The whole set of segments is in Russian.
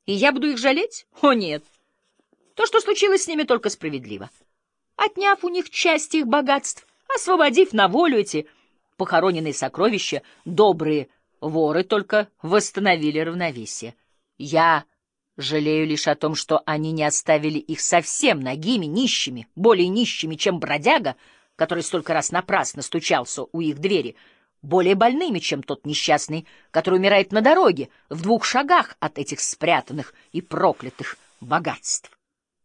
И я буду их жалеть? О, нет. То, что случилось с ними, только справедливо. Отняв у них часть их богатств, освободив на волю эти похороненные сокровища, добрые воры только восстановили равновесие. Я жалею лишь о том, что они не оставили их совсем нагими, нищими, более нищими, чем бродяга, который столько раз напрасно стучался у их двери, более больными, чем тот несчастный, который умирает на дороге в 2 шагах от этих спрятанных и проклятых богатств.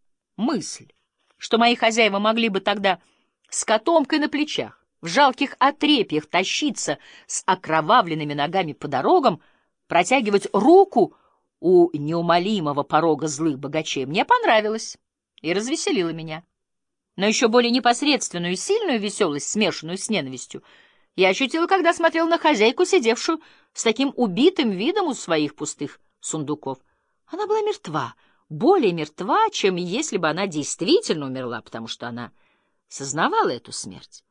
Мысль, что мои хозяева могли бы тогда с котомкой на плечах, в жалких отрепьях тащиться с окровавленными ногами по дорогам, протягивать руку у неумолимого порога злых богачей, мне понравилась и развеселила меня. Но еще более непосредственную и сильную веселость, смешанную с ненавистью, я ощутила, когда смотрел на хозяйку, сидевшую с таким убитым видом у своих пустых сундуков. Она была мертва, более мертва, чем если бы она действительно умерла, потому что она сознавала эту смерть.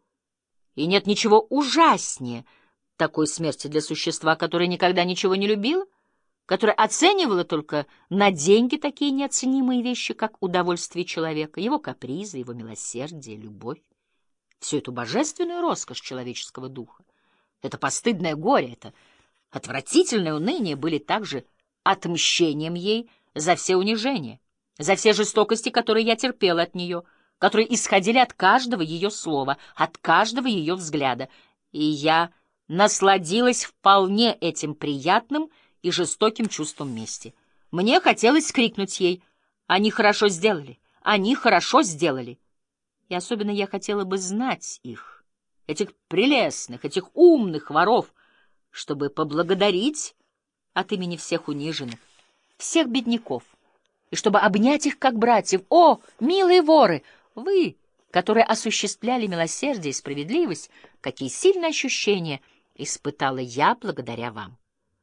И нет ничего ужаснее такой смерти для существа, которое никогда ничего не любило, которое оценивало только на деньги такие неоценимые вещи, как удовольствие человека, его капризы, его милосердие, любовь. Всю эту божественную роскошь человеческого духа, это постыдное горе, это отвратительное уныние были также отмщением ей за все унижения, за все жестокости, которые я терпела от нее, которые исходили от каждого ее слова, от каждого ее взгляда, и я насладилась вполне этим приятным и жестоким чувством мести. Мне хотелось крикнуть ей: «Они хорошо сделали! Они хорошо сделали!» И особенно я хотела бы знать их, этих прелестных, этих умных воров, чтобы поблагодарить от имени всех униженных, всех бедняков, и чтобы обнять их как братьев. О, милые воры, вы, которые осуществляли милосердие и справедливость, какие сильные ощущения испытала я благодаря вам.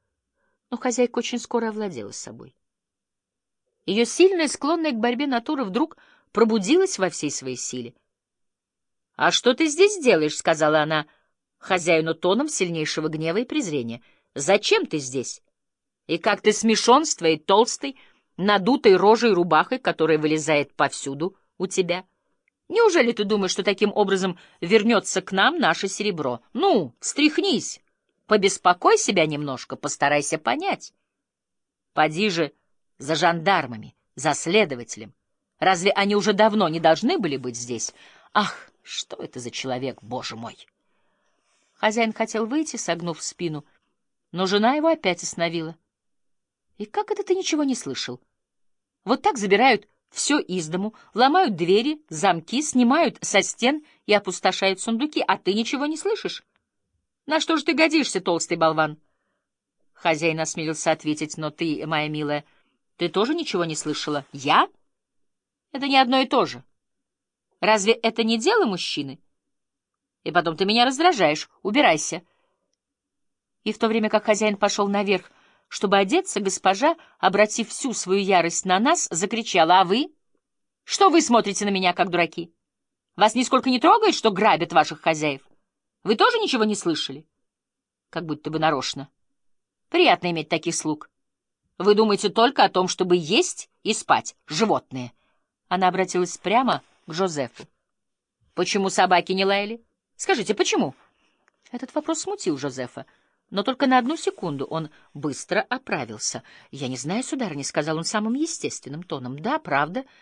Но хозяйка очень скоро овладела собой. Ее сильная, склонная к борьбе натура вдруг пробудилась во всей своей силе. — А что ты здесь делаешь? — сказала она хозяину тоном сильнейшего гнева и презрения. — Зачем ты здесь? И как ты смешон с твоей толстой, надутой рожей и рубахой, которая вылезает повсюду у тебя? Неужели ты думаешь, что таким образом вернется к нам наше серебро? Ну, встряхнись, побеспокой себя немножко, постарайся понять. Поди же за жандармами, за следователем. Разве они уже давно не должны были быть здесь? Ах, что это за человек, боже мой! Хозяин хотел выйти, согнув спину, но жена его опять остановила. И как это ты ничего не слышал? Вот так забирают все из дому, ломают двери, замки, снимают со стен и опустошают сундуки, а ты ничего не слышишь? На что же ты годишься, толстый болван? Хозяин осмелился ответить: но ты, моя милая, ты тоже ничего не слышала? Я? Это не одно и то же. Разве это не дело мужчины? И потом ты меня раздражаешь. Убирайся. И в то время как хозяин пошел наверх, чтобы одеться, госпожа, обратив всю свою ярость на нас, закричала: «А вы? Что вы смотрите на меня, как дураки? Вас нисколько не трогает, что грабят ваших хозяев? Вы тоже ничего не слышали? Как будто бы нарочно. Приятно иметь таких слуг. Вы думаете только о том, чтобы есть и спать, животные». Она обратилась прямо к Жозефу. «Почему собаки не лаяли? Скажите, почему?» Этот вопрос смутил Жозефа, но только на 1 секунду. Он быстро оправился. «Я не знаю, сударыня», — сказал он самым естественным тоном. «Да, правда».